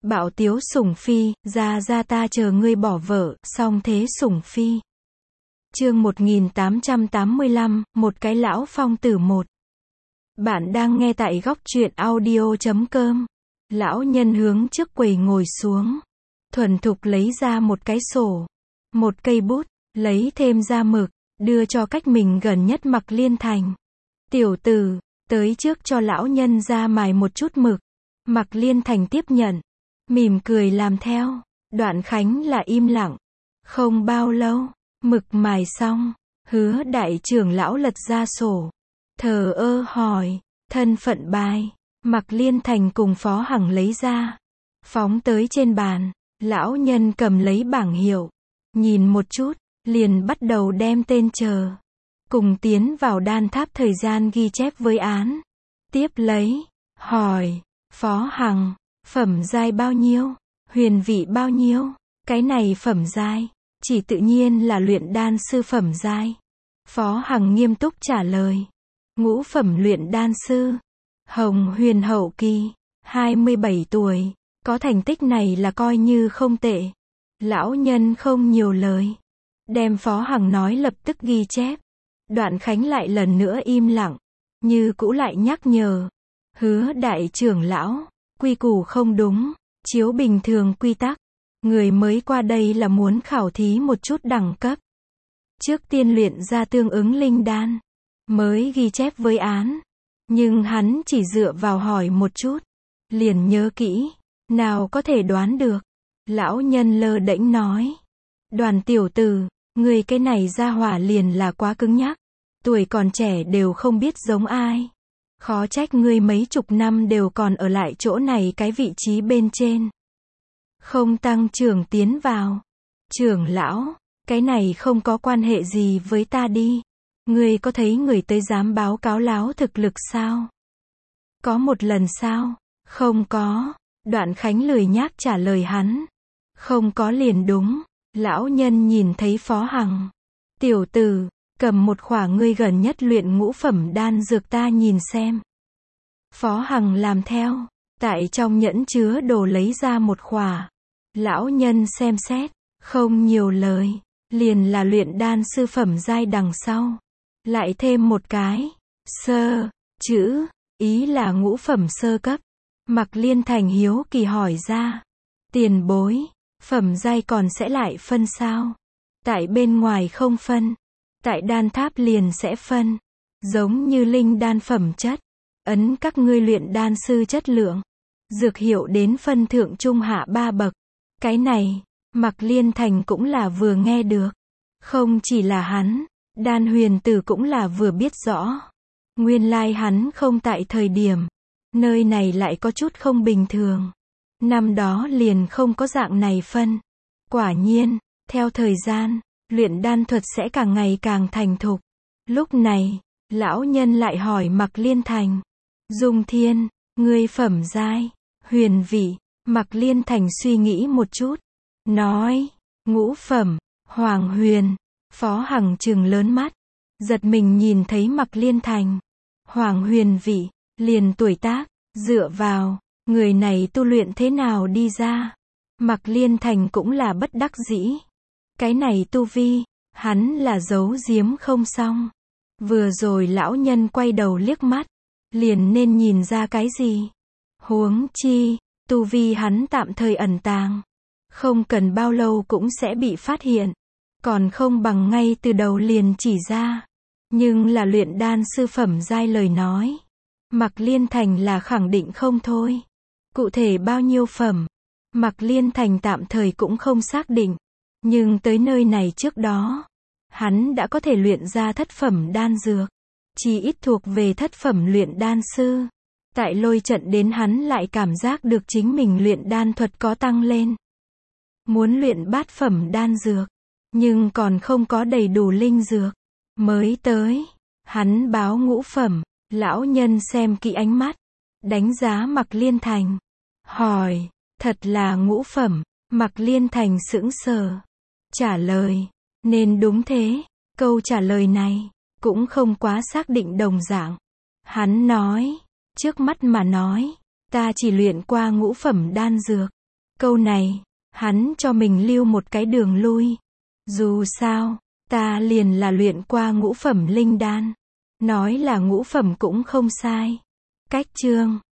Bạo tiếu sủng phi, ra ta chờ ngươi bỏ vợ, song thế sủng phi. Chương 1885, một cái lão phong tử một. Bạn đang nghe tại góc truyện audio.com. Lão nhân hướng trước quầy ngồi xuống. Thuần thục lấy ra một cái sổ, một cây bút, lấy thêm ra mực, đưa cho cách mình gần nhất Mạc Liên Thành. Tiểu tử, tới trước cho lão nhân ra mài một chút mực. Mạc Liên Thành tiếp nhận, mỉm cười làm theo. Đoạn Khánh là im lặng. Không bao lâu, mực mài xong, Hứa đại trưởng lão lật ra sổ, thờ ơ hỏi, thân phận bài. Mạc Liên Thành cùng Phó Hằng lấy ra, phóng tới trên bàn. Lão nhân cầm lấy bảng hiệu, nhìn một chút, liền bắt đầu đem tên chờ, cùng tiến vào đan tháp thời gian ghi chép với án. Tiếp lấy, hỏi, Phó Hằng, phẩm giai bao nhiêu, huyền vị bao nhiêu? Cái này phẩm giai, chỉ tự nhiên là luyện đan sư phẩm giai. Phó Hằng nghiêm túc trả lời, ngũ phẩm luyện đan sư, Hồng Huyền hậu kỳ, 27 tuổi, có thành tích này là coi như không tệ. Lão nhân không nhiều lời, đem Phó Hằng nói lập tức ghi chép. Đoạn Khánh lại lần nữa im lặng, như cũ lại nhắc nhở, Hứa đại trưởng lão, quy củ không đúng, chiếu bình thường quy tắc, người mới qua đây là muốn khảo thí một chút đẳng cấp. Trước tiên luyện ra tương ứng linh đan, mới ghi chép với án. Nhưng hắn chỉ dựa vào hỏi một chút, liền nhớ kỹ, nào có thể đoán được. Lão nhân lơ đễnh nói, Đoàn tiểu tử, người cái này ra hỏa liền là quá cứng nhắc, tuổi còn trẻ đều không biết giống ai. Khó trách ngươi mấy chục năm đều còn ở lại chỗ này cái vị trí bên trên, không tăng trưởng tiến vào. Trưởng lão, cái này không có quan hệ gì với ta đi. Ngươi có thấy người tới dám báo cáo láo thực lực sao? Có một lần sao? Không có. Đoạn Khánh lười nhác trả lời hắn. Không có liền đúng. Lão nhân nhìn thấy Phó Hằng. Tiểu tử, cầm một khỏa ngươi gần nhất luyện ngũ phẩm đan dược ta nhìn xem. Phó Hằng làm theo. Tại trong nhẫn chứa đồ lấy ra một khỏa. Lão nhân xem xét, không nhiều lời, liền là luyện đan sư phẩm giai đằng sau. Lại thêm một cái, sơ, chữ, ý là ngũ phẩm sơ cấp. Mạc Liên Thành hiếu kỳ hỏi ra, tiền bối, phẩm giai còn sẽ lại phân sao? Tại bên ngoài không phân, tại đan tháp liền sẽ phân, giống như linh đan phẩm chất, ấn các ngươi luyện đan sư chất lượng, dược hiệu đến phân thượng trung hạ 3 bậc. Cái này, Mạc Liên Thành cũng là vừa nghe được, không chỉ là hắn. Đan Huyền Tử cũng là vừa biết rõ. Nguyên lai hắn không tại thời điểm, nơi này lại có chút không bình thường. Năm đó liền không có dạng này phân. Quả nhiên, theo thời gian, luyện đan thuật sẽ càng ngày càng thành thục. Lúc này, lão nhân lại hỏi Mạc Liên Thành, Dung Thiên, ngươi phẩm giai, huyền vị. Mạc Liên Thành suy nghĩ một chút, nói, ngũ phẩm, Hoàng Huyền. Phó Hằng trừng lớn mắt, giật mình nhìn thấy Mạc Liên Thành. Hoàng huyền vị, liền tuổi tác, dựa vào, người này tu luyện thế nào đi ra. Mạc Liên Thành cũng là bất đắc dĩ. Cái này tu vi, hắn là giấu giếm không xong. Vừa rồi lão nhân quay đầu liếc mắt, liền nên nhìn ra cái gì. Huống chi, tu vi hắn tạm thời ẩn tàng, không cần bao lâu cũng sẽ bị phát hiện. Còn không bằng ngay từ đầu liền chỉ ra. Nhưng là luyện đan sư phẩm giai lời nói, Mạc Liên Thành là khẳng định không thôi. Cụ thể bao nhiêu phẩm, Mạc Liên Thành tạm thời cũng không xác định. Nhưng tới nơi này trước đó, hắn đã có thể luyện ra thất phẩm đan dược, chỉ ít thuộc về thất phẩm luyện đan sư. Tại lôi trận đến hắn lại cảm giác được chính mình luyện đan thuật có tăng lên. Muốn luyện bát phẩm đan dược, nhưng còn không có đầy đủ linh dược. Mới tới, hắn báo ngũ phẩm. Lão nhân xem kỹ ánh mắt, đánh giá Mạc Liên Thành, hỏi, thật là ngũ phẩm? Mạc Liên Thành sững sờ, trả lời, nên đúng thế. Câu trả lời này cũng không quá xác định đồng dạng. Hắn nói, trước mắt mà nói, ta chỉ luyện qua ngũ phẩm đan dược, Câu này, hắn cho mình lưu một cái đường lui. Dù sao, ta liền là luyện qua ngũ phẩm linh đan. Nói là ngũ phẩm cũng không sai. Cách chương